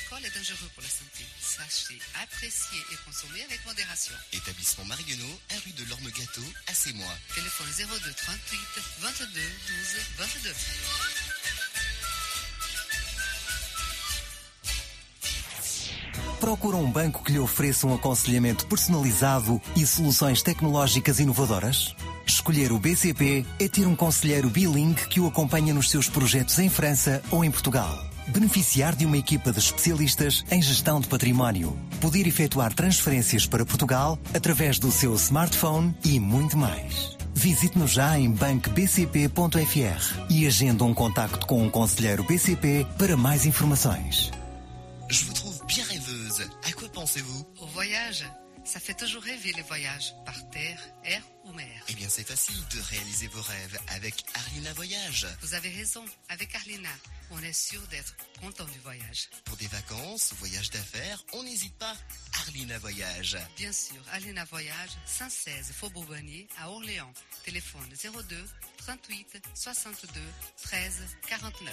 l'alcool est dangereux pour la santé. Sachez apprécier et consommer avec modération. Établissement Marguenot, 1 rue de l'Orme-Gâteau, à Sémois. Téléphone 02 38 22 12 22. Procura um banco que lhe ofereça um aconselhamento personalizado e soluções tecnológicas inovadoras? Escolher o BCP é ter um conselheiro bilingue que o acompanha nos seus projetos em França ou em Portugal. Beneficiar de uma equipa de especialistas em gestão de património. Poder efetuar transferências para Portugal através do seu smartphone e muito mais. Visite-nos já em bancobcp.fr e agenda um contacto com um conselheiro BCP para mais informações. Je vous trouve bien rêveuse. À quoi pensez-vous? Au voyage. Ça fait toujours rêver les voyages, par terre, air ou mer. Eh bien, c'est facile de réaliser vos rêves avec Arlina Voyage. Vous avez raison, avec Arlina, on est sûr d'être content du voyage. Pour des vacances, voyages d'affaires, on n'hésite pas. Arlina Voyage. Bien sûr, Arlina Voyage, 116 Faubourg Bonnier, à Orléans. Téléphone 02 38 62 13 49.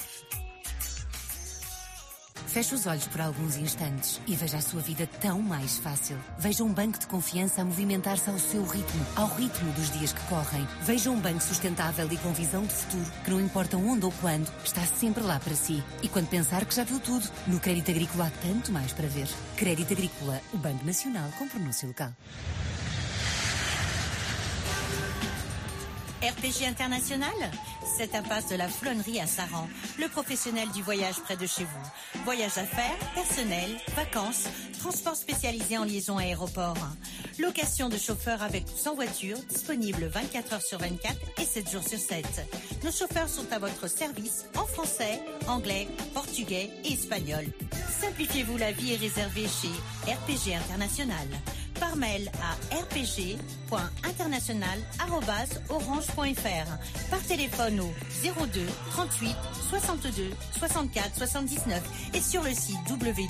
Feche os olhos por alguns instantes e veja a sua vida tão mais fácil. Veja um banco de confiança a movimentar-se ao seu ritmo, ao ritmo dos dias que correm. Veja um banco sustentável e com visão de futuro, que não importa onde ou quando, está sempre lá para si. E quando pensar que já viu tudo, no Crédito Agrícola há tanto mais para ver. Crédito Agrícola, o Banco Nacional com pronúncio local. RPG International, cette impasse de la Flonnerie à Saran, le professionnel du voyage près de chez vous. Voyage d'affaires, personnel, vacances, transport spécialisé en liaison aéroport. Location de chauffeurs avec ou sans voiture, disponible 24 heures sur 24 et 7 jours sur 7. Nos chauffeurs sont à votre service en français, anglais, portugais et espagnol. Simplifiez-vous la vie et réservez chez RPG International. Par mail à rpg.international@orange.fr. Par téléphone au 02 38 62 64 79 et sur le site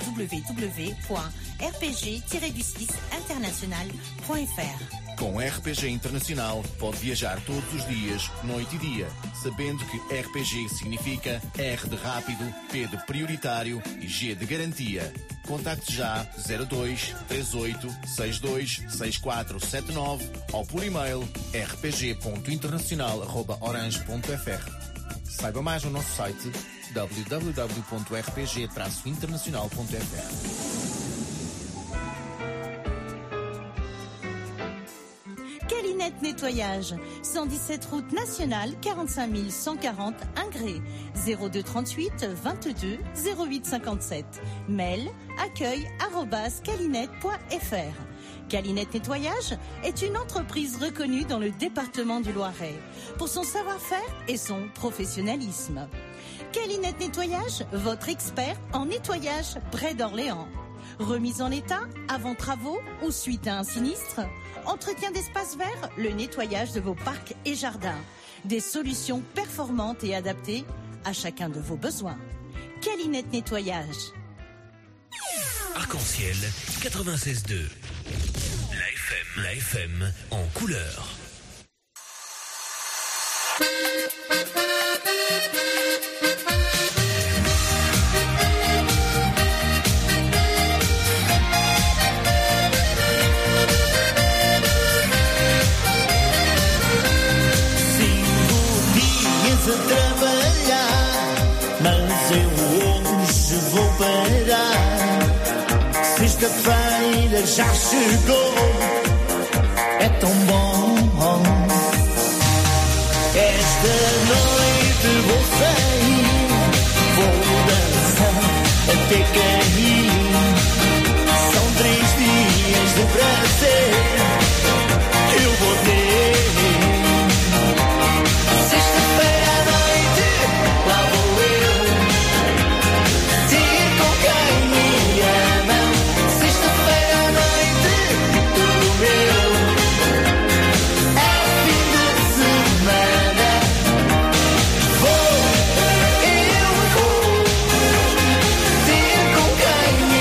www.rpg-international.fr. Com RPG Internacional pode viajar todos os dias, noite e dia, sabendo que RPG significa R de rápido, P de prioritário e G de garantia. Contacte já 02 38 62 6479 ou por e-mail rpg.internacional@orange.fr. Saiba mais no nosso site www.rpg-internacional.fr. Calinette Nettoyage, 117 route nationale, 45 140 Ingré, 02 38 22 08 57. Mail accueil@calinette.fr. Calinette Nettoyage est une entreprise reconnue dans le département du Loiret pour son savoir-faire et son professionnalisme. Calinette Nettoyage, votre expert en nettoyage près d'Orléans. Remise en état, avant travaux ou suite à un sinistre. Entretien d'espaces verts, le nettoyage de vos parcs et jardins. Des solutions performantes et adaptées à chacun de vos besoins. Calinette Nettoyage. Arc-en-ciel 96.2. La FM en couleur. A trabalhar, mas eu hoje vou parar. Sexta-feira já chegou, é tão bom. Esta noite vou sair, vou dançar até cair. São 3 dias de prazer que eu vou ter. Yeah.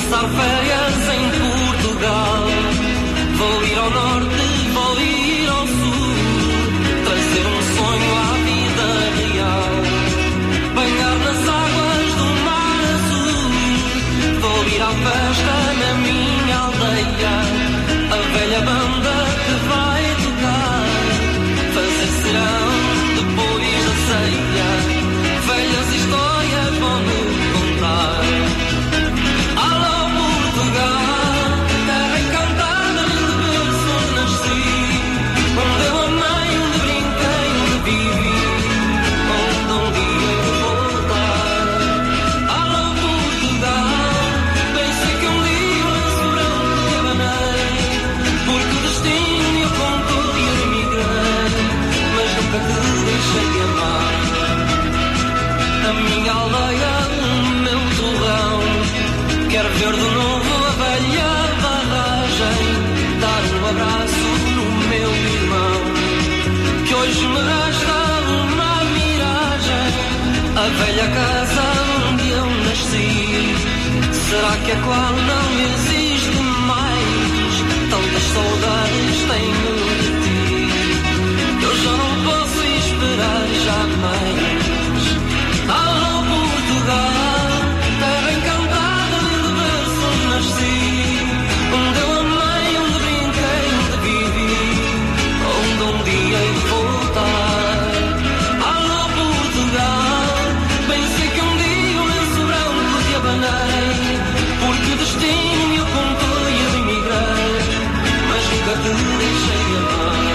passar férias em Portugal. Vou ir ao norte, vou ir ao sul, trazer um sonho à vida real. Banhar nas águas do mar azul. Vou ir à festa na minha aldeia. A velha banda que vai tocar. Fazer serão depois da ceia. Velhas histórias vão-me contar. Alô Portugal, terra encantada de berço onde nasci, onde eu amei, onde brinquei, onde vivi, onde um dia eu vou voltar. Alô Portugal, bem sei que um dia o lenço branco te abanei, porque o destino me apontou e eu emigrei, mas nunca te deixei de amar. A minha aldeia, o meu torrão, quero ver de novo a velha barragem, dar um abraço no meu irmão, que hoje me resta uma miragem. A velha casa onde eu nasci, será que a qual não existe mais? Tantas saudades tenho de ti, eu já não posso esperar jamais. Alô Portugal, terra encantada de berço onde nasci, onde eu amei, onde brinquei, onde vivi, onde um dia hei de voltar. Alô Portugal, bem sei que um dia o lenço branco te abanei, porque o destino me apontou e eu emigrei, mas nunca te deixei de amar.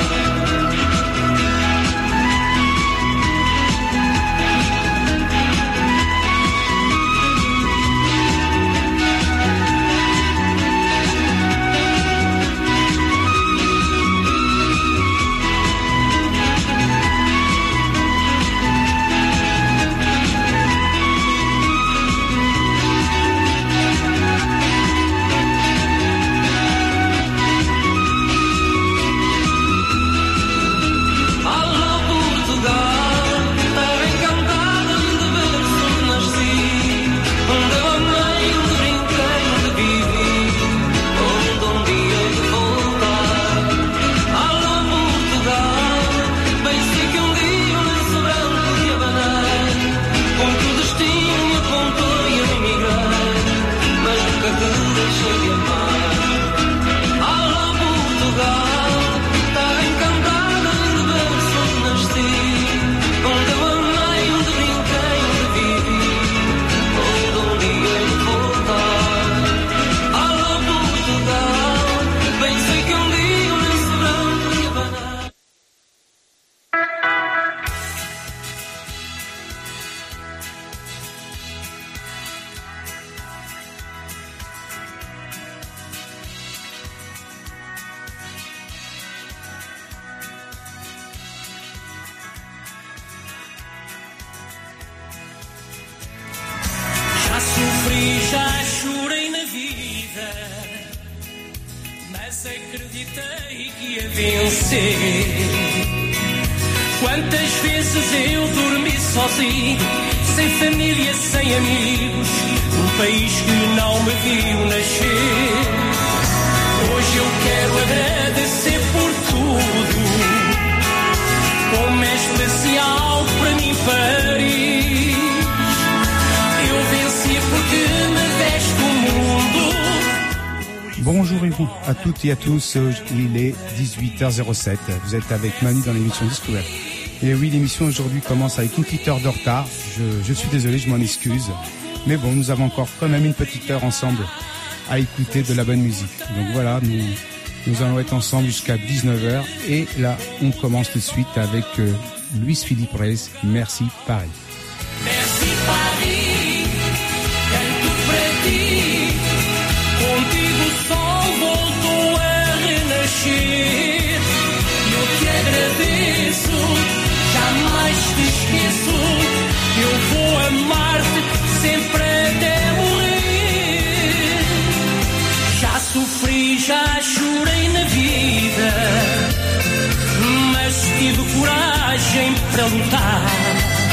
Quantas vezes eu dormi sozinho, sem família, sem amigos, num país que não me viu nascer. Hoje eu quero agradecer por tudo, como é especial para mim Paris. Eu venci porque me deste o mundo. Bonjour à toutes et à tous, il est 18h07, vous êtes avec Manu dans l'émission Discouverte. Et oui, l'émission aujourd'hui commence avec une petite heure de retard, je suis désolé, je m'en excuse, mais bon, nous avons encore quand même une petite heure ensemble à écouter de la bonne musique. Donc voilà, nous allons être ensemble jusqu'à 19h, et là, on commence tout de suite avec Luis Philippe Reyes, Merci Paris. Merci Paris, canto para ti, contigo o sol voltou a renascer. Eu te agradeço, jamais te esqueço, eu vou amar-te sempre até morrer. Já sofri, já chorei na vida, mas tive coragem para lutar.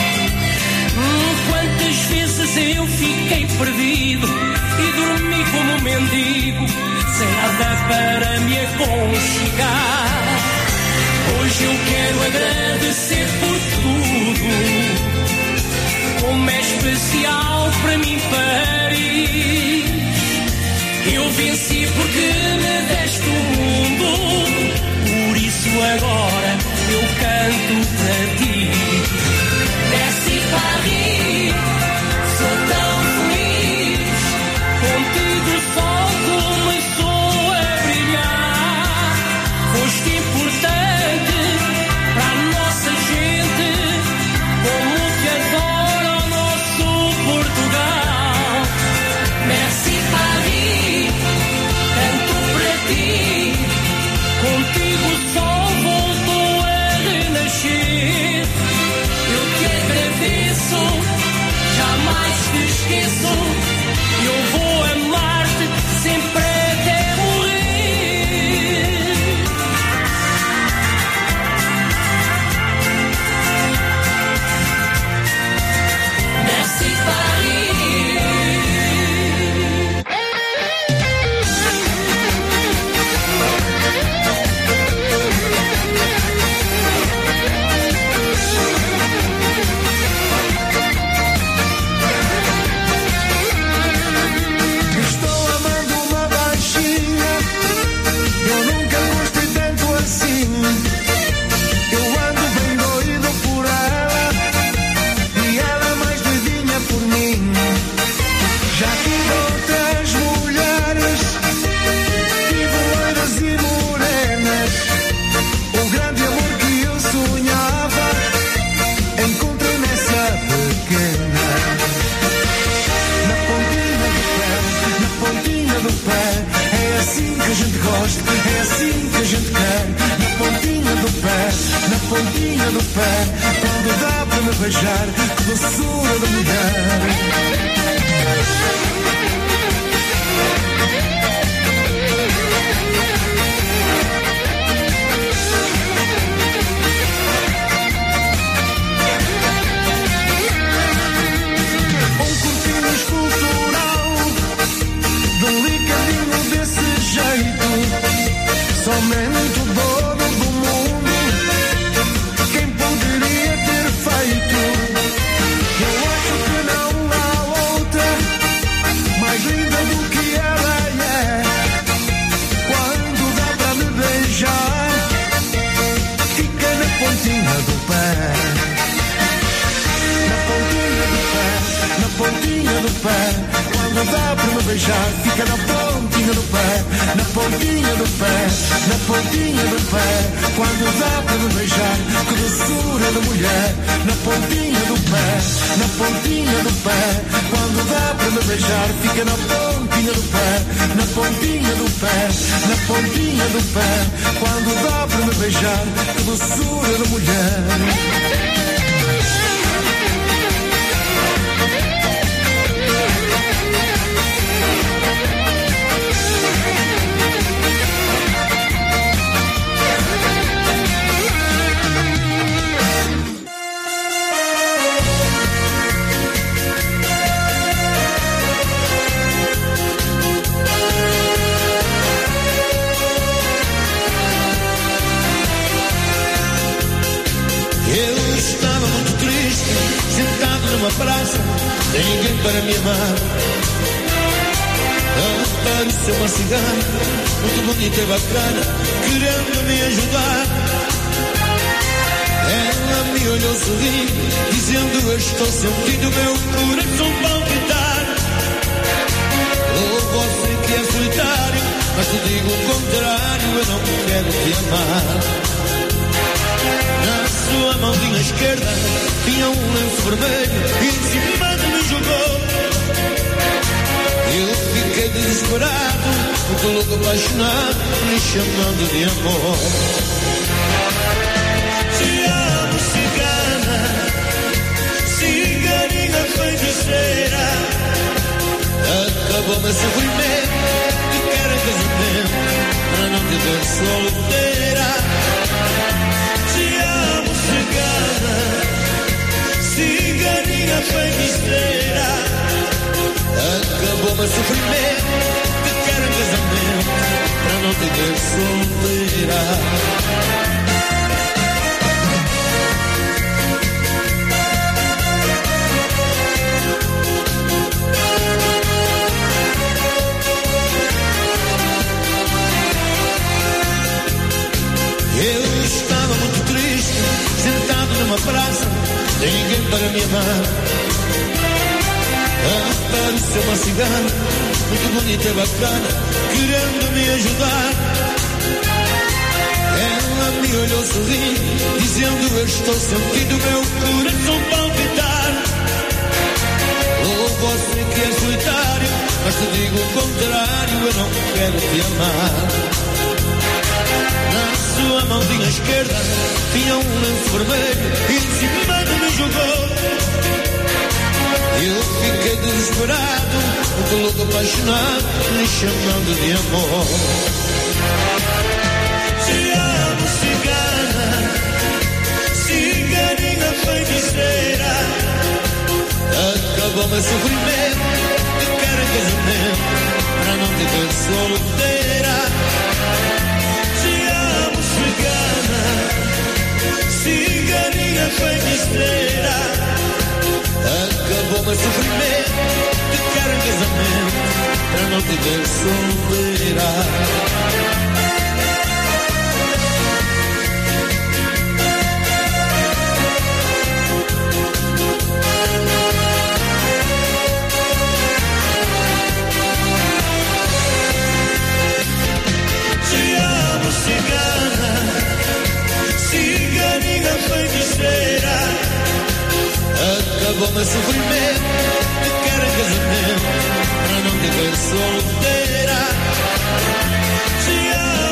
Quantas vezes eu fiquei perdido e dormi como mendigo, sem nada para me aconchegar. Hoje eu quero agradecer por tudo, como é especial para mim Paris. Eu venci porque me deste o mundo, por isso agora eu canto para ti. Merci Paris, sou tão feliz, contigo o sol começou a brilhar. Foste importante para a nossa gente, como te adora o nosso Portugal. Merci Paris, canto para ti, contigo o sol voltou a renascer. Eu te agradeço, jamais te esqueço, eu vou amar-te sempre até morrer. Merci Paris. Estou amando uma baixinha, eu nunca gostei tanto assim. Eu ando bem doido por ela e ela mais doidinha por mim. Já tive outras mulheres, tive loiras e morenas. O grande amor que eu sonhava encontrei nessa pequena. Na pontinha do pé, na pontinha do pé, é assim que a gente gosta, é assim que a gente quer. Na pontinha do pé, na pontinha do pé, quando dá para me beijar, que doçura de mulher. Corpinho escultural, delicadinho desse jeito, somente o dono do mundo quem poderia ter feito. Eu acho que não há outra mais linda do que ela é. Quando dá para me beijar, fica na pontinha do pé. Na pontinha do pé, na pontinha do pé, quando dá para me beijar, fica na pontinha do pé, na pontinha do pé, na pontinha do pé, quando dá para me beijar, que doçura de mulher. Na pontinha do pé, na pontinha do pé, quando dá para me beijar, fica na pontinha do pé, na pontinha do pé, na pontinha do pé, quando dá para me beijar, que doçura de mulher. Numa praça, sem ninguém para me amar. Apareceu uma cigana, muito bonita e bacana, querendo me ajudar. Ela me olhou sorrindo, dizendo: eu estou sentindo meu coração palpitar. Oh, você que é solitário, mas te digo o contrário, eu não quero te amar. Na sua mãozinha esquerda tinha um lenço vermelho e em cima de me jogou. Eu fiquei desesperado, muito louco, apaixonado, me chamando de amor. Te amo, cigana, ciganinha feiticeira. Acabou meu sofrimento, te quero em casamento, para não te ver solteira. Te amo, cigana, ciganinha feiticeira. Acabou meu sofrimento, te quero adoro ser uma cigana, muito bonita e bacana, querendo me ajudar. Ela me olhou sorrindo, dizendo eu estou sentindo meu coração palpitar. Oh, você que é solitário, mas te digo o contrário, eu não quero te amar. Na sua mãozinha esquerda tinha um lenço vermelho e em cima de me jogou. Eu fiquei desesperado, muito louco, apaixonado, me chamando de amor. Te amo, cigana, ciganinha feiticeira. Acabou meu sofrimento, te quero em casamento, para não te ver solteira. Te amo, cigana, ciganinha feiticeira. Acabou meu sofrimento, te quero em casamento, para não te ver solteira. Te amo, cigana, ciganinha feiticeira. Acabou meu sofrimento, te quero em casamento, para não te ver solteira. Te amo,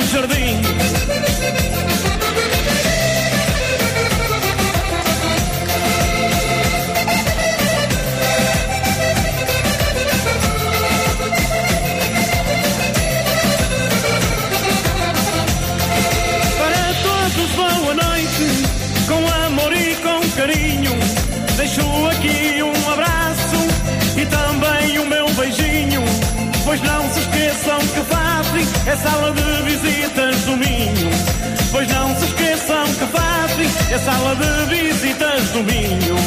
jardim. Para todos boa noite, com amor e com carinho. Deixo aqui um abraço e também o meu beijinho. Pois não se esqueçam que fazem é sala de visitas do Minho. Pois não se esqueçam que fazem é sala de visitas do Minho.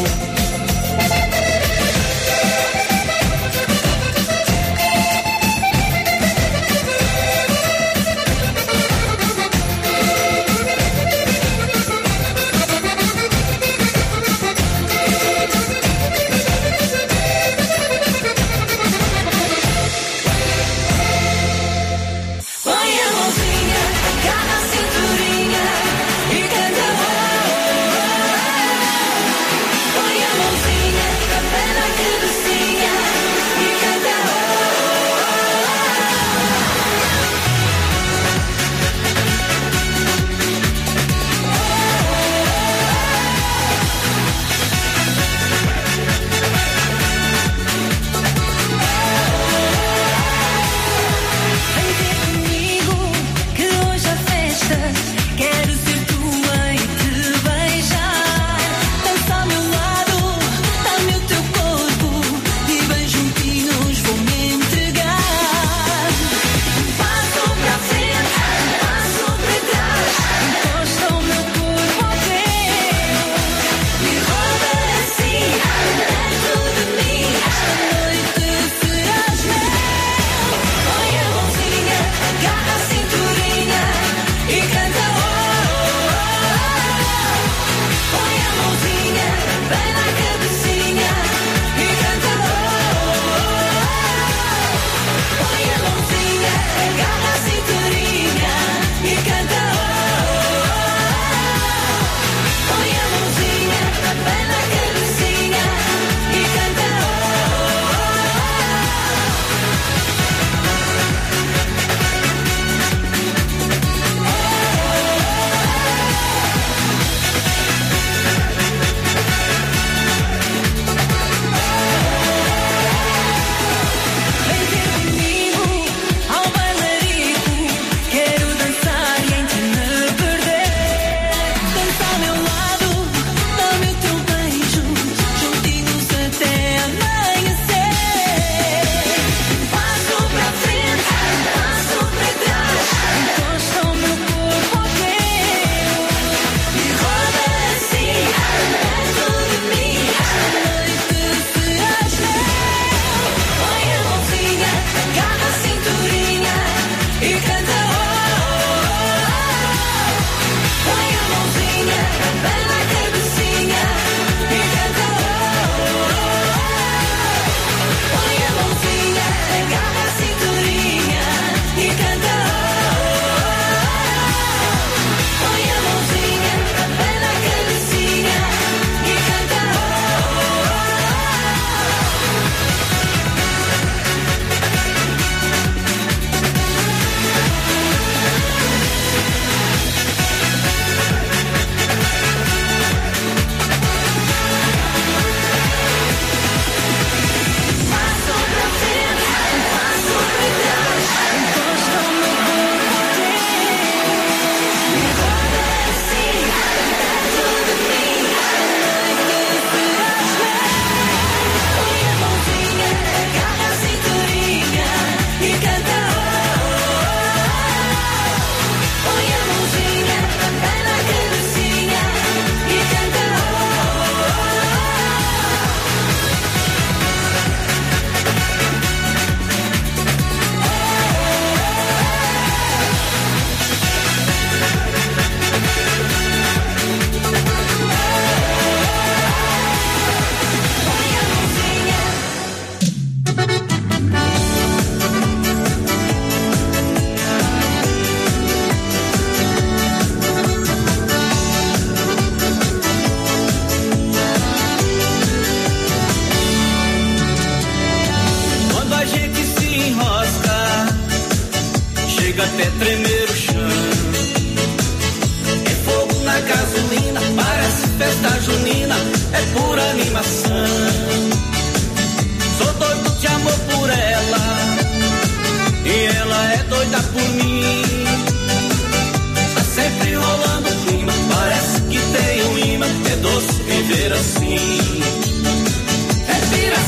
Põe a mãozinha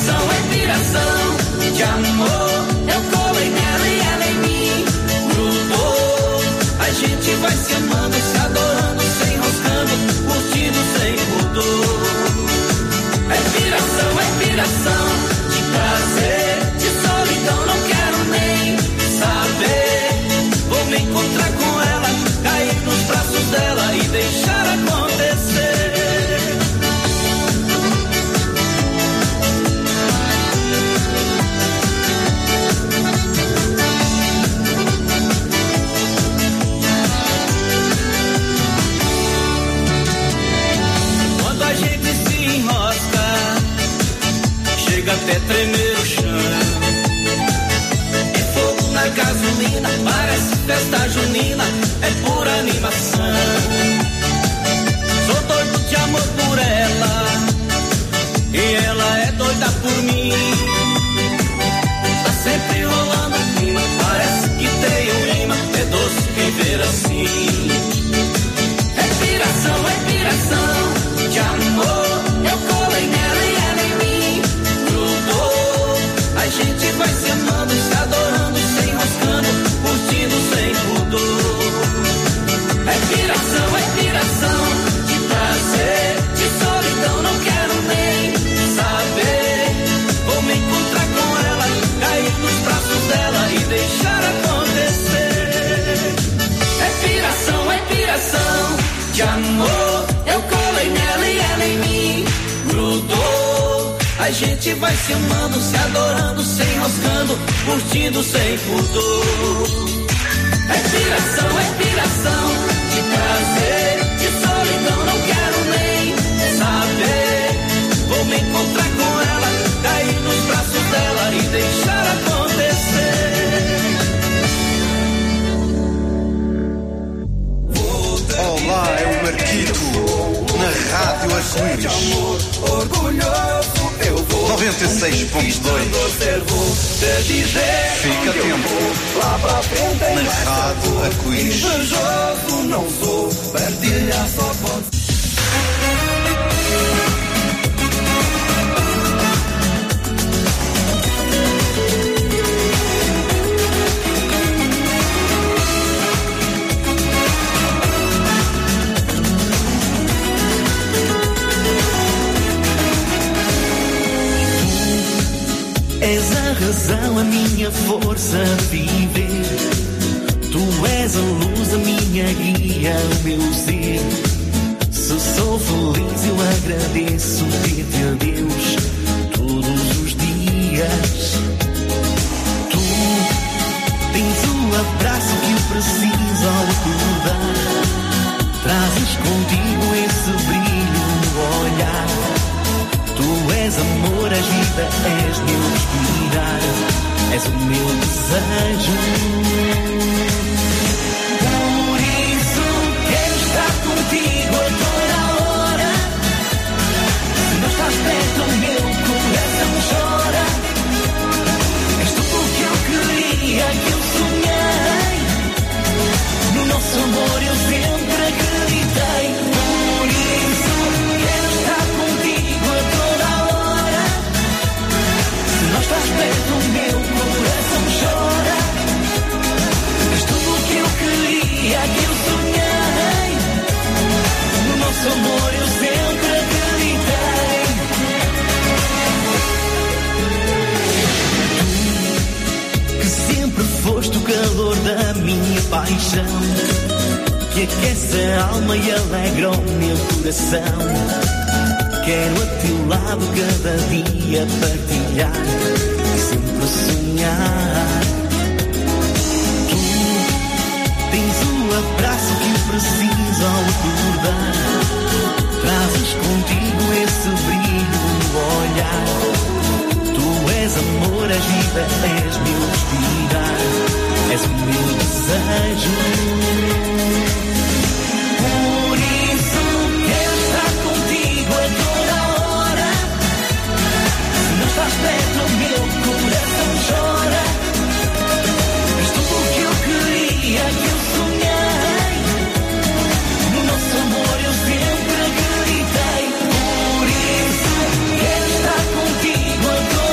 piração de amor. Eu colei nela e ela em mim grudou. A gente vai se amando, se adorando, se enroscando, curtindo sem pudor. É piração de prazer, de solidão, não quero nem saber. Vou me encontrar com ela, cair nos braços dela e deixar acontecer. Quando a gente se enrosca, chega até tremer o chão. É fogo na gasolina, parece festa junina, é pura animação. Sou doido de amor por ela, e ela é doida por mim. Tá sempre rolando o clima, parece que tem um imã, é doce viver assim. É piração de amor. Eu colei nela e ela em mim grudou. A gente vai se amando, se adorando, se enroscando, curtindo sem pudor. É piração de prazer, de solidão, não quero nem saber. Vou me encontrar com ela, cair nos braços dela e deixar acontecer. É piração de amor. Eu colei nela e ela em mim grudou. A gente vai se amando, se adorando, se enroscando, curtindo sem pudor. É piração de prazer, de solidão, não quero nem saber. Vou me encontrar com ela, cair nos braços dela e deixar acontecer. Olá, é o Marquito, na Rádio Arco-Íris. Orgulhoso eu vou 96.2. Fica atento. Lá pra frente na Rádio Arco-Íris. Invejoso não sou, partilhar só pode. És a razão, a minha força a viver. Tu és a luz, a minha guia, o meu ser. Se sou feliz eu agradeço, pedir a Deus todos os dias. Tu tens o abraço que eu preciso ao acordar. Trazes contigo esse brilho no olhar. Tu és amor, és vida, és meu respirar, és o meu desejo. Por isso quero estar contigo a toda hora. Se não estás perto, o meu coração chora. És tudo o que eu queria, que eu sonhei. No nosso amor eu sempre acreditei. Por isso quero estar contigo a toda hora. Se não estás perto, o meu coração chora. És tudo o que eu queria, que eu sonhei. No nosso amor eu sempre acreditei. Tu, que sempre foste o calor da minha paixão, que aquece a alma e alegra o meu coração. Quero a teu lado cada dia partilhar e sempre sonhar. Tu tens o abraço que eu preciso ao acordar. Trazes contigo esse brilho no olhar. Tu és amor, és vida, és meu respirar, és o meu desejo. Por isso quero estar contigo a toda hora. Se não estás perto, o meu coração chora. És tudo o que eu queria, que eu sonhei. No nosso amor eu sempre acreditei. Por isso quero estar contigo a toda hora.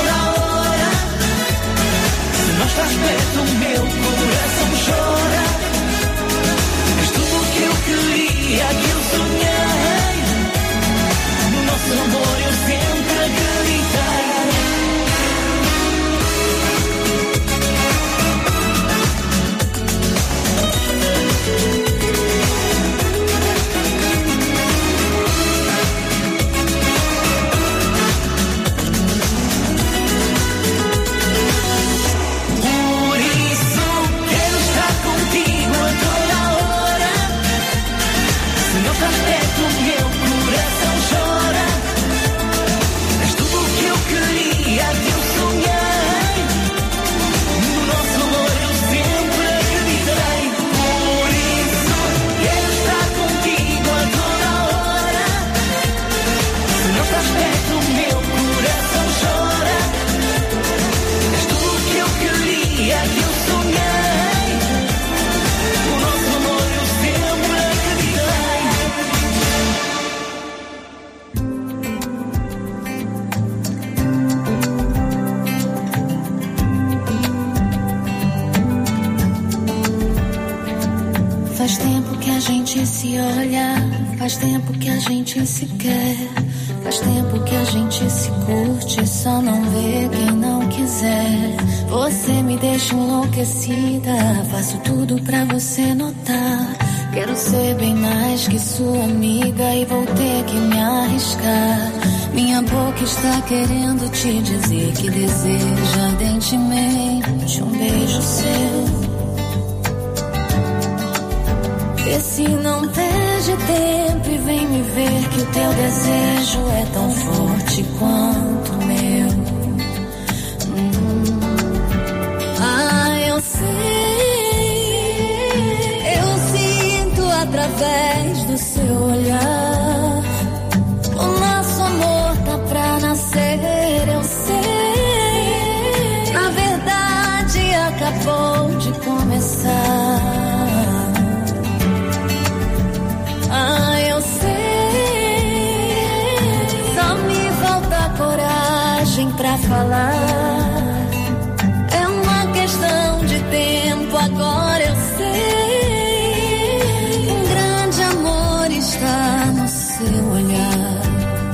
se olha. Faz tempo que a gente se quer. Faz tempo que a gente se curte. Só não vê quem não quiser. Você me deixa enlouquecida. Faço tudo pra você notar. Quero ser bem mais que sua amiga e vou ter que me arriscar. Minha boca está querendo te dizer que deseja ardentemente um beijo seu. Vê se não perde tempo e vem me ver que o teu desejo é tão forte quanto o meu. Eu sei, eu sinto através do seu olhar. O nosso amor tá pra nascer, eu sei. Na verdade acabou de começar. Eu sei. Só me falta coragem pra falar. É uma questão de tempo, agora eu sei. Um grande amor está no seu olhar.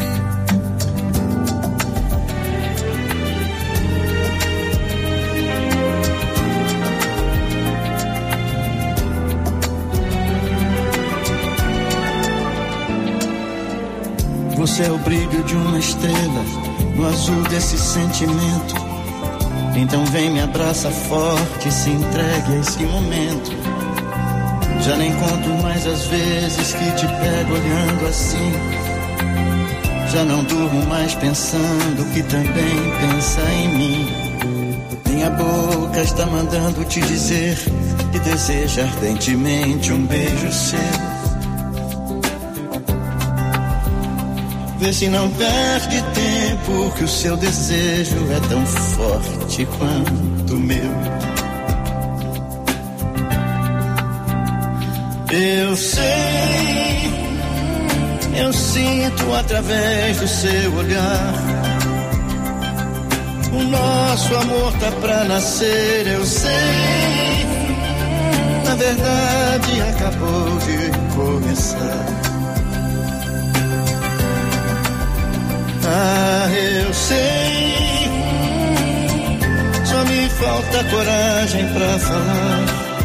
Você é o brilho de uma estrela no azul desse sentimento. Então vem, me abraça forte, se entregue a esse momento. Já nem conto mais as vezes que te pego olhando assim. Já não durmo mais pensando que também pensa em mim. Minha boca está mandando te dizer que deseja ardentemente um beijo seu. Vê se não perde tempo, que o seu desejo é tão forte quanto o meu. Eu sei, eu sinto através do seu olhar. O nosso amor tá pra nascer, eu sei. Na verdade acabou de começar. Eu sei. Só me falta coragem pra falar.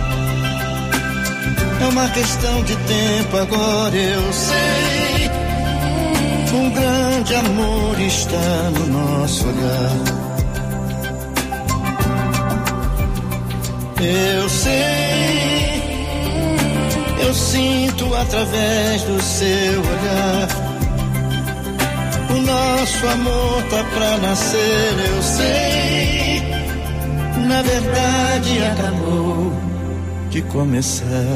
É uma questão de tempo, agora eu sei. Um grande amor está no nosso olhar. Eu sei. Eu sinto através do seu olhar. O nosso amor tá pra nascer, eu sei. Na verdade acabou de começar.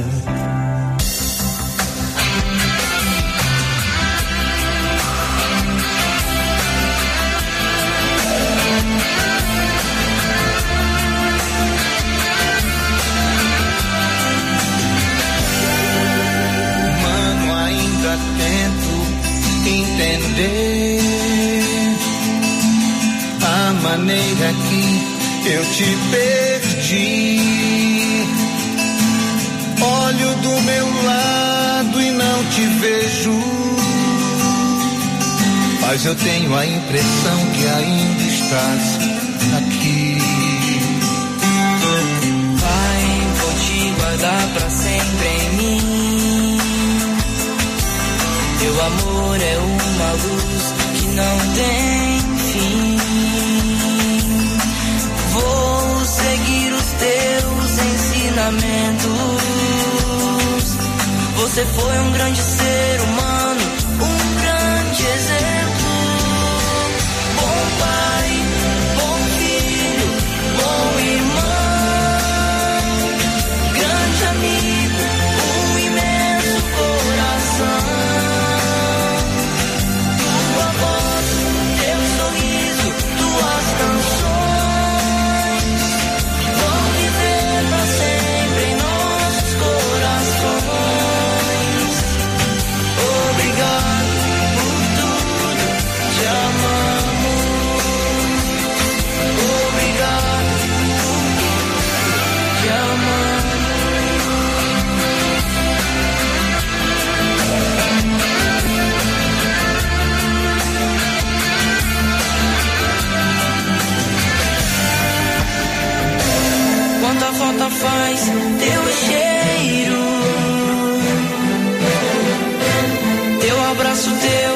Mano, ainda tento entender a maneira que eu te perdi. Olho do meu lado e não te vejo, mas eu tenho a impressão que ainda estás aqui. Pai, vou te guardar pra sempre em mim. Teu amor é uma luz que não tem fim. Vou seguir os teus ensinamentos. Você foi um grande ser humano, um grande exemplo. Bom pai, bom filho, bom irmão, grande amigo, um imenso coração. Tua voz, teu sorriso, tuas canções vão viver pra sempre em nossos corações. Oh, falta faz teu cheiro, teu abraço, teu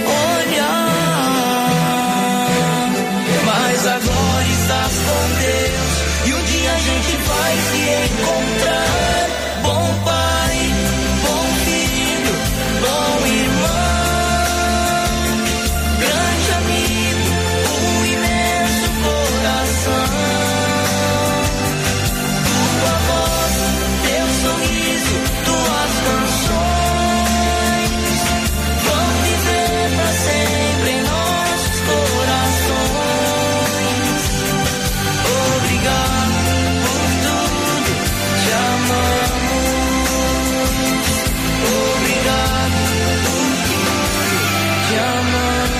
olhar. Mas agora estás com Deus e um dia a gente vai se encontrar. Bom pai, bom filho, bom irmão, grande amigo, um imenso coração. Tua voz, teu sorriso, tuas canções vão viver pra sempre em nossos corações. Obrigado por tudo, te amamos. Obrigado por tudo, te amamos.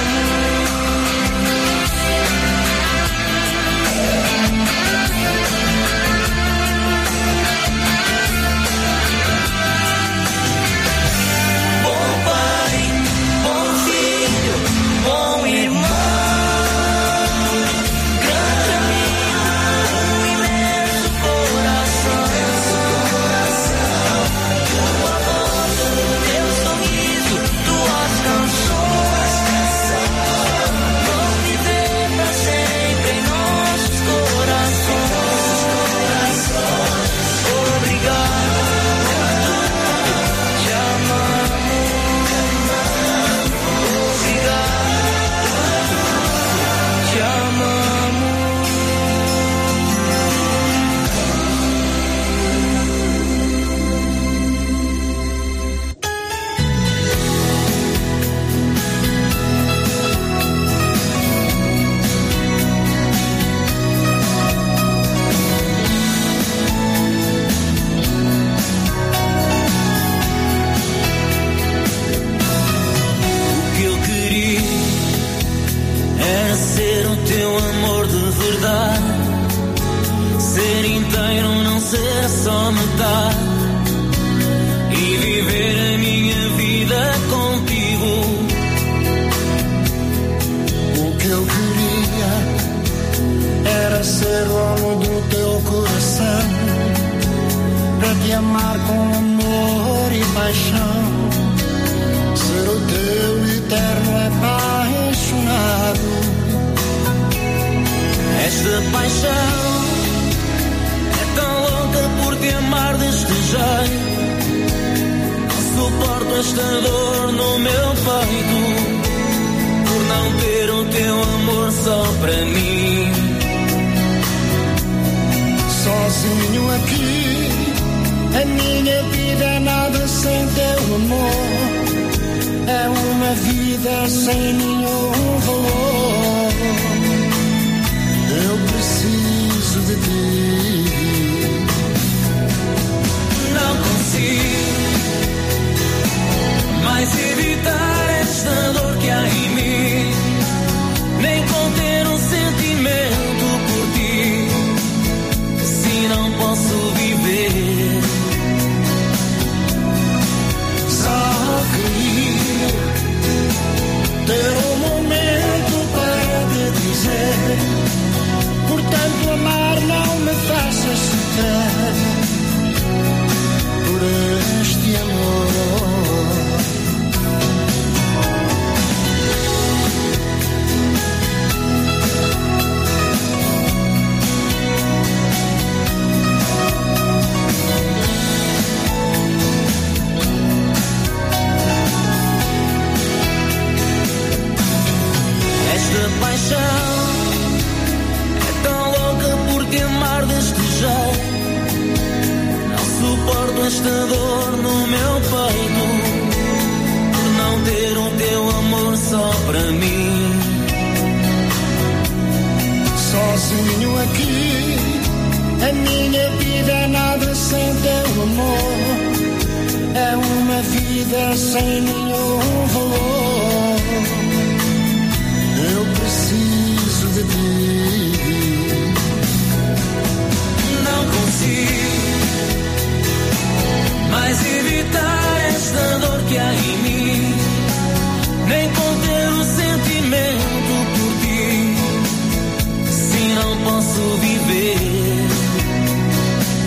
Bom pai, bom filho, bom irmão, grande amigo, um imenso coração. Tua voz, teu sorriso, tuas canções vão viver pra sempre em nossos corações. Obrigado por tudo, te amamos. Obrigado por tudo, te amamos. O que eu queria era ser o teu amor de verdade, ser inteiro, não ser só metade, e viver a minha vida contigo. O que eu queria era ser dono do teu coração, para te amar com amor e paixão, ser o teu eterno apaixonado. Esta paixão é tão louca por te amar deste jeito. Não suporto esta dor no meu peito, por não ter o teu amor só para mim. Sozinho aqui, a minha vida é nada sem teu amor. É uma vida sem nenhum valor. Eu preciso de ti. Não consigo mais evitar esta dor que há em mim, nem conter um sentimento por ti. Se não posso viver, Só queria ter um momento para te dizer, portanto amar não me faças sofrer por este amor. esta paixão é tão louca por te amar deste jeito. Não suporto esta dor no meu peito, por não ter o teu amor só para mim. Sozinho aqui, a minha vida é nada sem teu amor. É uma vida sem nenhum valor. Eu preciso de ti. Não consigo mais evitar esta dor que há em mim, nem conter o sentimento por ti. Se não posso viver,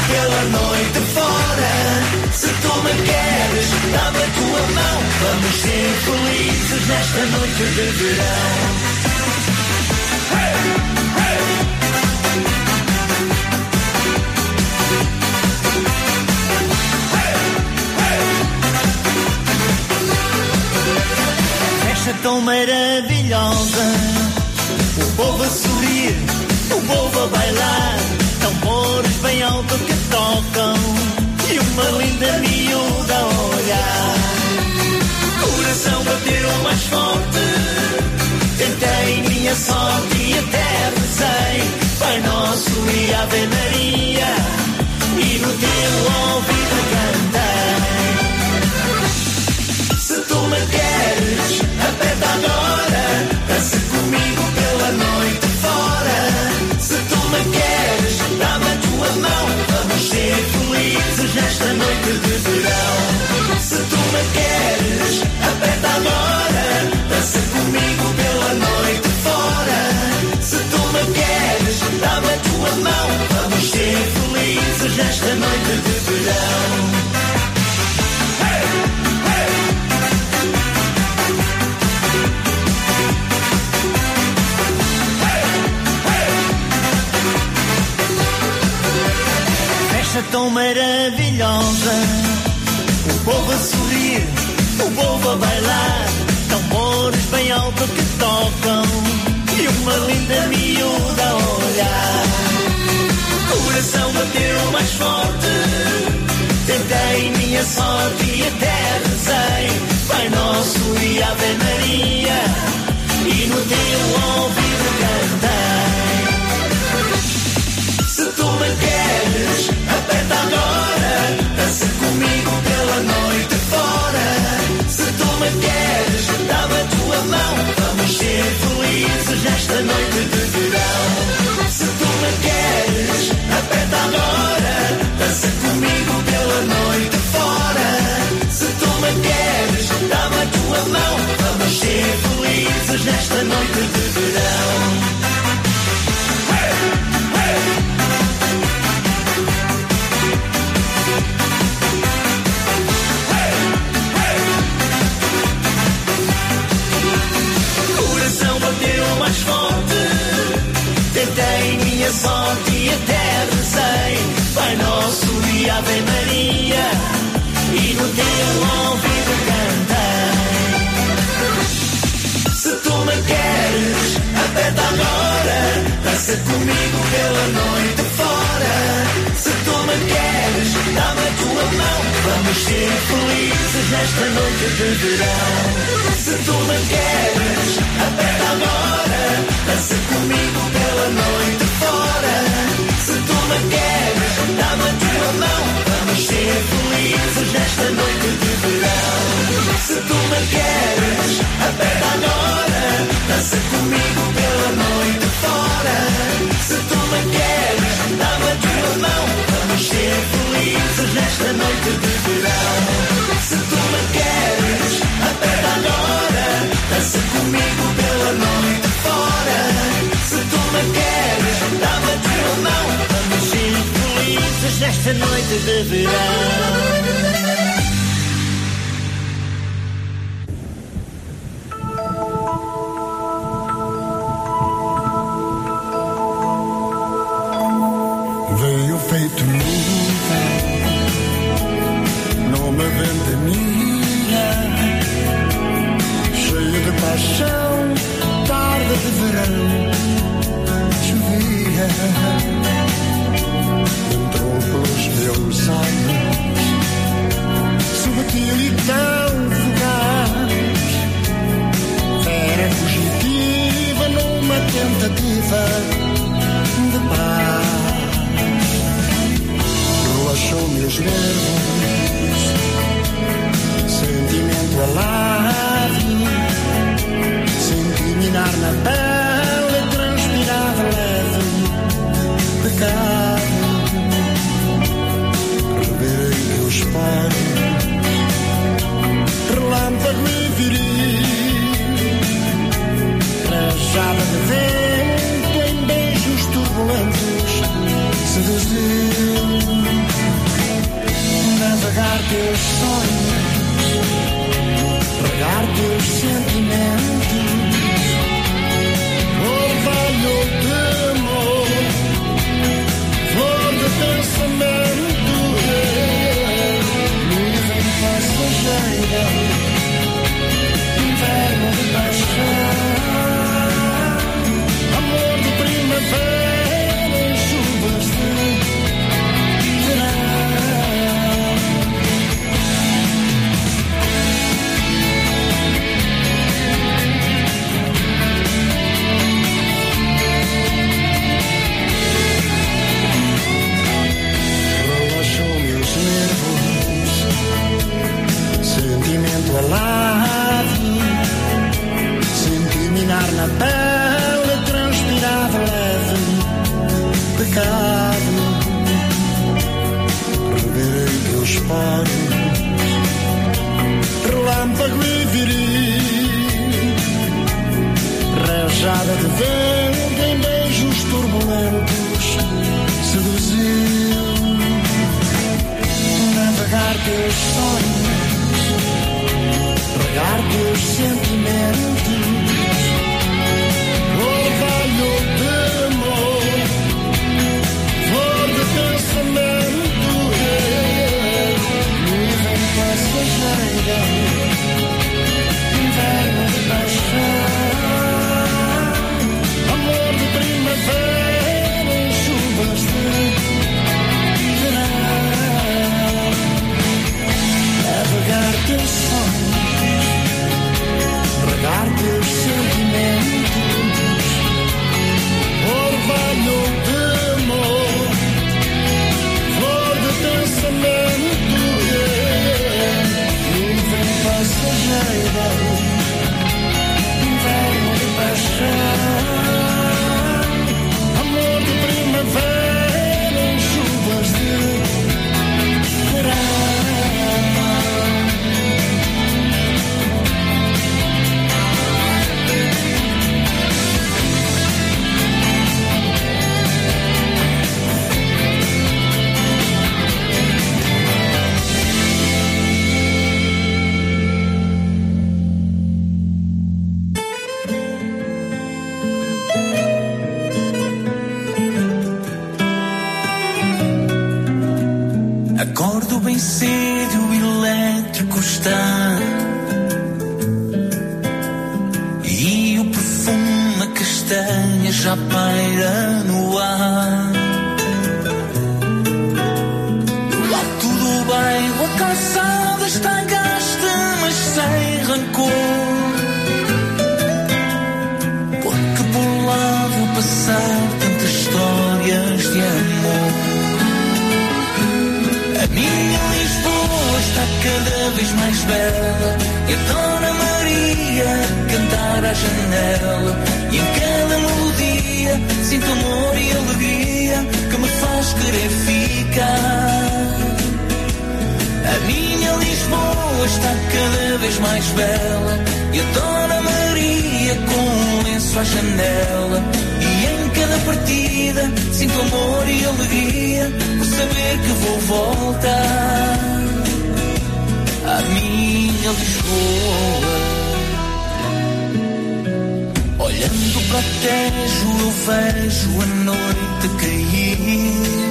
pela noite fora. Se tu me queres, dá-me a tua mão. Vamos ser felizes nesta noite de verão. Festa tão maravilhosa, o povo a sorrir, o povo a bailar, tambores bem alto que tocam e uma linda miúda a olhar. Coração bateu mais forte, tentei minha sorte e até rezei Pai Nosso e Ave Maria, e no teu ouvido cantei. Se tu me queres, aperta agora, dança comigo pela noite fora. Se tu me queres, dá-me a tua mão. Vamos ser felizes nesta noite de verão. Se tu me queres, aperta agora, dança comigo pela noite fora. Se tu me queres, dá-me a tua mão. Vamos ser felizes nesta noite de verão. Tão maravilhosa, o povo a sorrir, o povo a bailar, tambores bem alto que tocam e uma linda miúda a olhar. Coração bateu mais forte, tentei minha sorte e até rezei Pai Nosso e Ave Maria, e no teu ouvido cantei. Se tu me queres, aperta agora, dança comigo pela noite fora. Se tu me queres, dá-me a tua mão. Vamos ser felizes nesta noite de verão. Se tu me queres, aperta agora, dança comigo pela noite fora. Se tu me queres, dá-me a tua mão. Vamos ser felizes nesta noite de verão. Mais forte, tentei minha sorte e até rezei Pai Nosso e Ave Maria, e no teu ouvido cantei. Se tu me queres, aperta agora, dança comigo pela noite fora. Se tu me queres, dá-me a tua mão. Vamos ser felizes nesta noite de verão. Se tu me queres, aperta agora, dança comigo pela noite fora. Se tu me queres, dá-me a tua mão. Vamos ser felizes nesta noite de verão. Se tu me queres, aperta agora, dança comigo pela noite fora. Se tu me queres, dá-me a tua mão. Vamos ser felizes nesta noite de verão. Se tu me queres, aperta agora, dança comigo pela noite fora. Se tu me queres, dá-me a tua mão. Vamos ser felizes nesta noite de verão. Veio feito nuvem numa ventania, cheia de paixão, tarde de verão. Chovia, entrou pelos meus olhos ao lado, senti minar na pele, transpirar de leve, pecado. Revirei teus olhos, relâmpago e viril, rajada de vento em beijos turbulentos, seduziu. Navegar teus sonhos, regar teus sentimentos, orvalho de amor, flor de pensamento, nuvem passageira, inverno de paixão, amor de primavera em chuvas de verão. Navegar teus sonhos, regar teus sentimentos, orvalho de amor, flor de pensamento, nuvem passageira, inverno de paixão, amor de primavera em chuvas de verão. Acordo bem cedo, o elétrico está e o perfume a castanha já paira no ar. No alto do bairro a calçada está gasta, mas sem rancor, porque por lá vou passar tantas histórias de amor. A minha Lisboa está cada vez mais bela e a Dona Maria cantar à janela, e em cada melodia sinto amor e alegria que me faz querer ficar. A minha Lisboa está cada vez mais bela e a Dona Maria com um lenço à janela, e em cada partida sinto amor e alegria por saber que vou voltar à minha Lisboa. Olhando para o Tejo eu vejo a noite cair,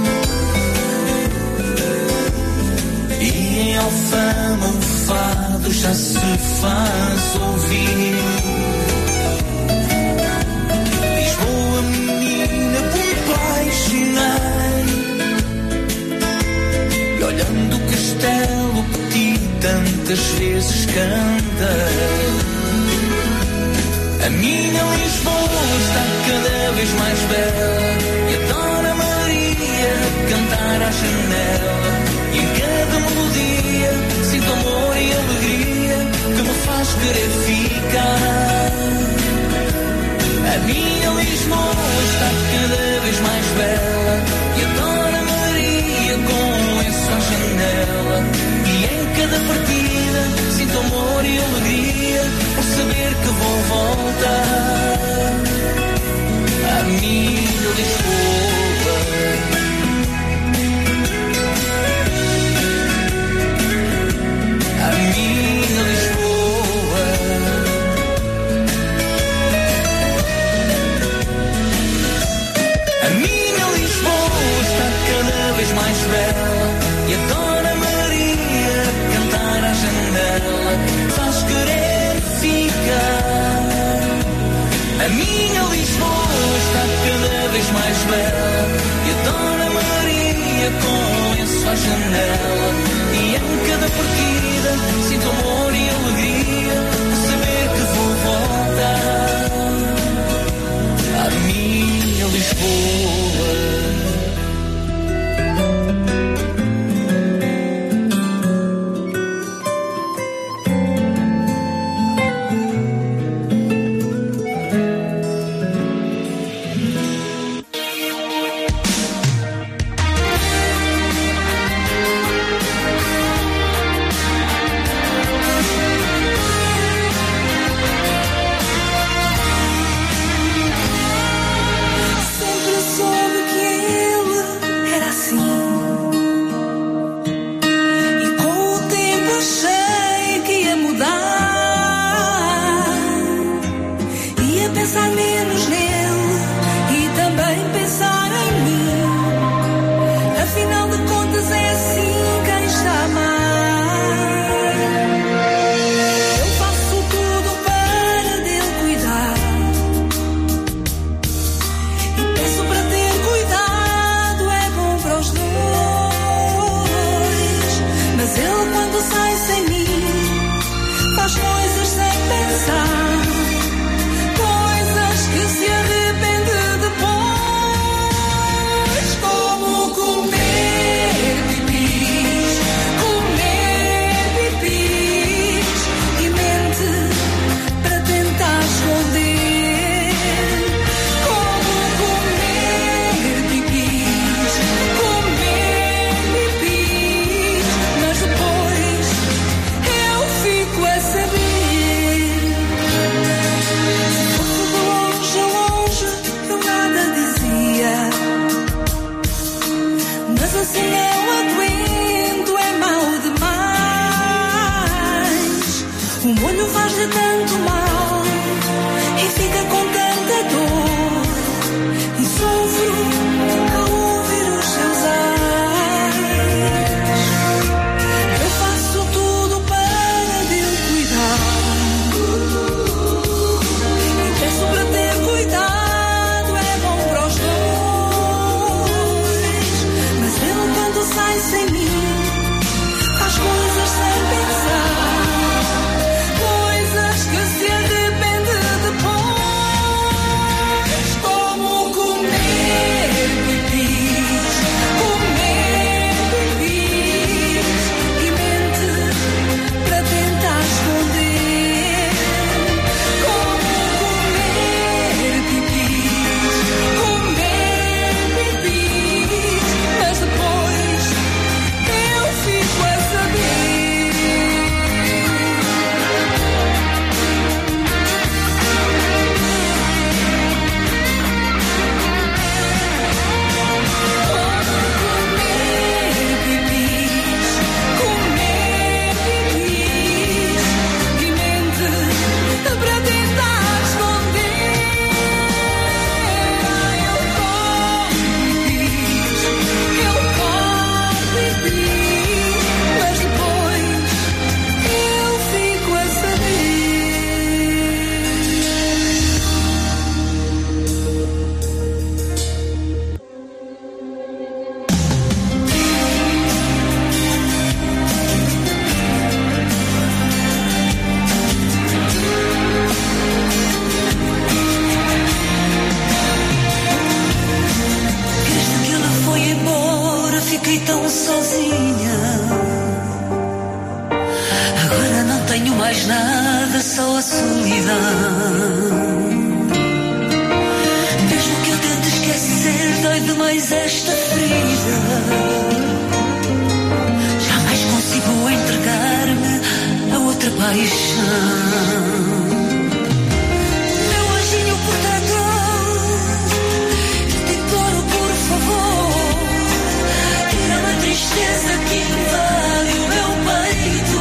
e em Alfama o fado já se faz ouvir. Lisboa menina, por apaixonei, e olhando o castelo que ti tantas vezes cantei. A minha Lisboa está cada vez mais bela e a Dona Maria cantar à janela, e em cada melodia sinto amor e alegria que me faz querer ficar. A minha Lisboa está cada vez mais bela e a Dona Maria com um lenço à janela, e em cada partida sinto amor e alegria por saber que vou voltar à minha Lisboa. A minha Lisboa. A minha Lisboa está cada vez mais bela e a Dona Maria cantar à janela faz querer ficar. A minha Lisboa está cada vez mais bela e a Dona Maria com lenço à janela, e em cada partida sinto amor e alegria por saber que vou voltar à minha Lisboa. O molho faz-lhe tanto mal e fica com tanta dor e sofro ao ouvir os seus ais. Eu faço tudo para de o cuidar e peço para ter cuidado, é bom para os dois. Mas ele quando sai sem mim faz coisas sem pensar, coisas que se arrepende depois, como comer pipis e mente para tentar esconder, como comer pipis, mas depois eu fico a saber. Comer pipis e mente para tentar esconder. Eu como pipis, mas depois eu fico a saber. Desde que ela foi embora fiquei tão sozinha. Agora não tenho mais nada, só a solidão. Mesmo que eu tente esquecer, dói demais esta ferida. Jamais consigo entregar-me a outra paixão. Meu anjinho protetor, eu te imploro por favor, tira-me a tristeza que invade o meu peito.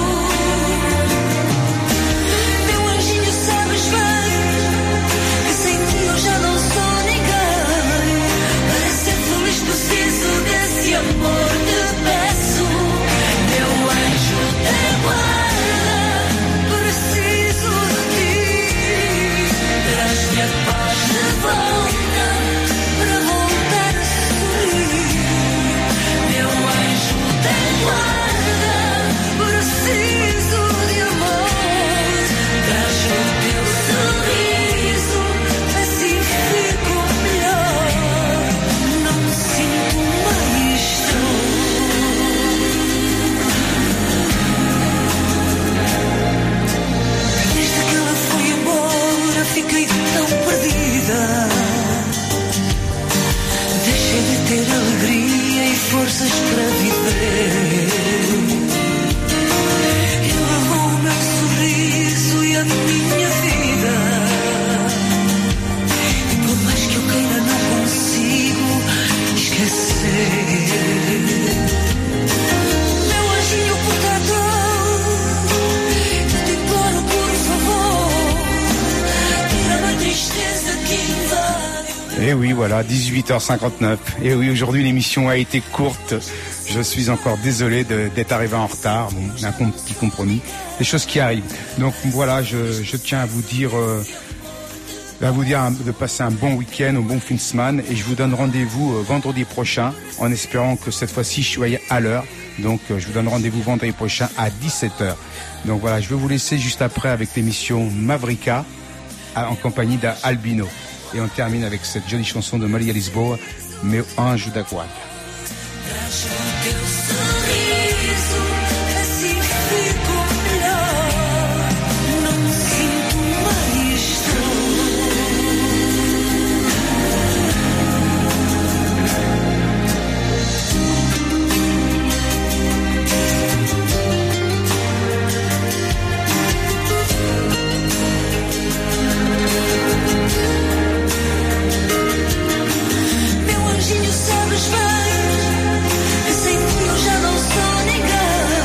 Meu anjinho, sabes bem que sem ti eu já não sou ninguém. Para ser feliz preciso desse amor, te peço. Meu anjo da guarda, preciso de ti. Traz-me a paz de volta para voltar a sorrir. Meu anjo da guarda, preciso de amor. Traz o teu sorriso, assim fico melhor. Não me sinto mais Desde que ela foi embora fiquei tão perdida. Deixei de ter alegria e forças para viver. Ele levou o meu sorriso e a minha vida. E por mais que eu queira não consigo esquecer. Meu anjinho protetor, eu te imploro por favor, tira-me a tristeza que invade. Et oui, voilà, 18h59. Et oui, aujourd'hui l'émission a été courte. Je suis encore désolé d'être arrivé en retard. Bon, un petit compromis. Des choses qui arrivent. Donc voilà, je tiens à vous dire de passer un bon week-end, un bon fin de semaine. Et je vous donne rendez-vous vendredi prochain, en espérant que cette fois-ci je sois à l'heure. Donc je vous donne rendez-vous vendredi prochain à 17h. Donc voilà, je vais vous laisser juste après avec l'émission Mavrika, en compagnie d'Albino. Et on termine avec cette jolie chanson de Maria Lisboa, Meu Anjo da Guarda. Meu anjinho, sabes bem que sem ti eu já não sou ninguém.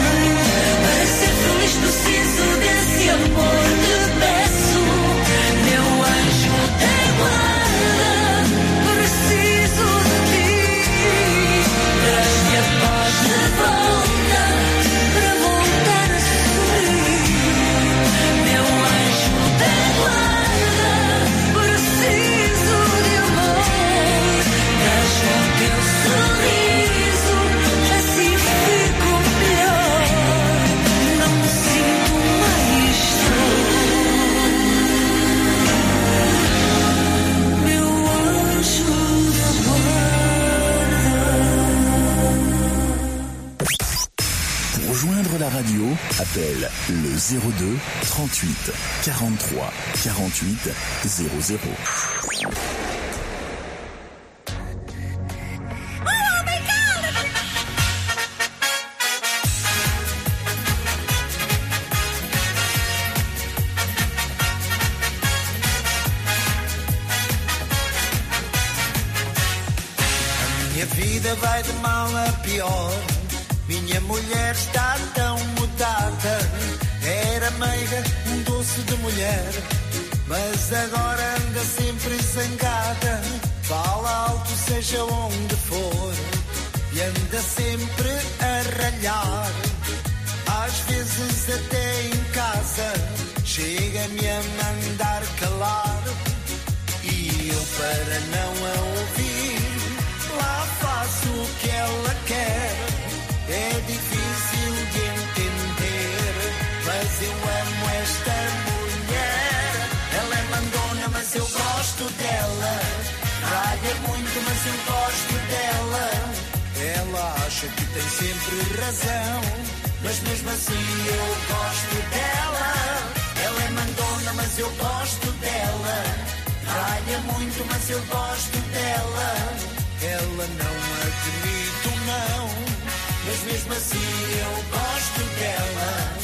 Appelle le 02 38 43 48 00. Minha vida vai de mal a pior. Minha mulher está tão mudada. Era meiga, um doce de mulher, mas agora anda sempre zangada. Fala alto seja onde for e anda sempre a ralhar. Às vezes até em casa chega-me a mandar calar. E eu para não a ouvir lá faço o que ela quer. É difícil de entender, mas eu amo esta mulher. Ela é mandona, mas eu gosto dela. Ralha muito, mas eu gosto dela. Ela acha que tem sempre razão, mas mesmo assim eu gosto dela. Ela é mandona, mas eu gosto dela. Ralha muito, mas eu gosto dela. Ela não admito, não, mas mesmo assim eu gosto dela.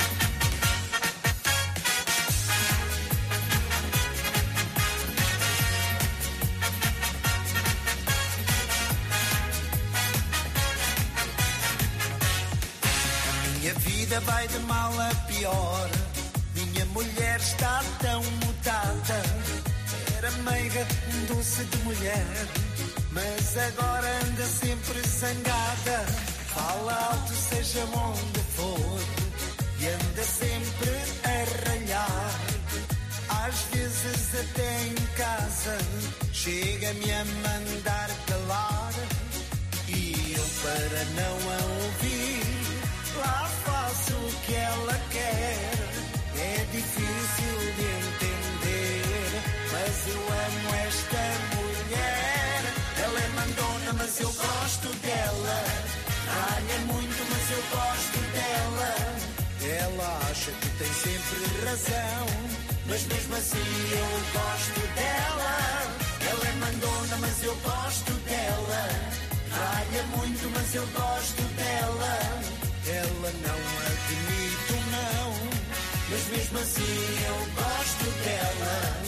A minha vida vai de mal a pior. Minha mulher está tão mudada. Era meiga, um doce de mulher, mas agora anda sempre zangada. Fala alto seja onde for e anda sempre a ralhar. Às vezes até em casa chega-me a mandar calar. E eu para não a ouvir lá faço o que ela quer. É difícil de entender, mas eu amo esta mulher. Ela é mandona, mas eu gosto dela. Ralha muito, mas eu gosto dela. Ela acha que tem sempre razão, mas mesmo assim eu gosto dela. Ela é mandona, mas eu gosto dela. Ralha muito, mas eu gosto dela. Ela não admito, não, mas mesmo assim eu gosto dela.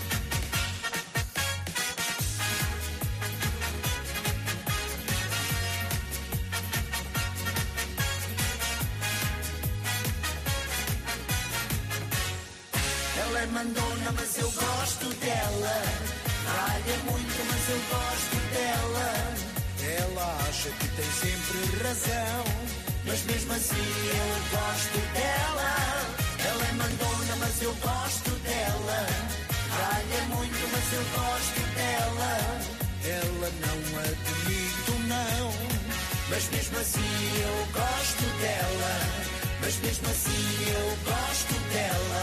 Ela é mandona, mas eu gosto dela. Ralha muito, mas eu gosto dela. Ela acha que tem sempre razão, mas mesmo assim eu gosto dela. Ela é mandona, mas eu gosto dela. Ralha muito, mas eu gosto dela. Ela não admito, não, mas mesmo assim eu gosto dela. Mas mesmo assim eu gosto dela.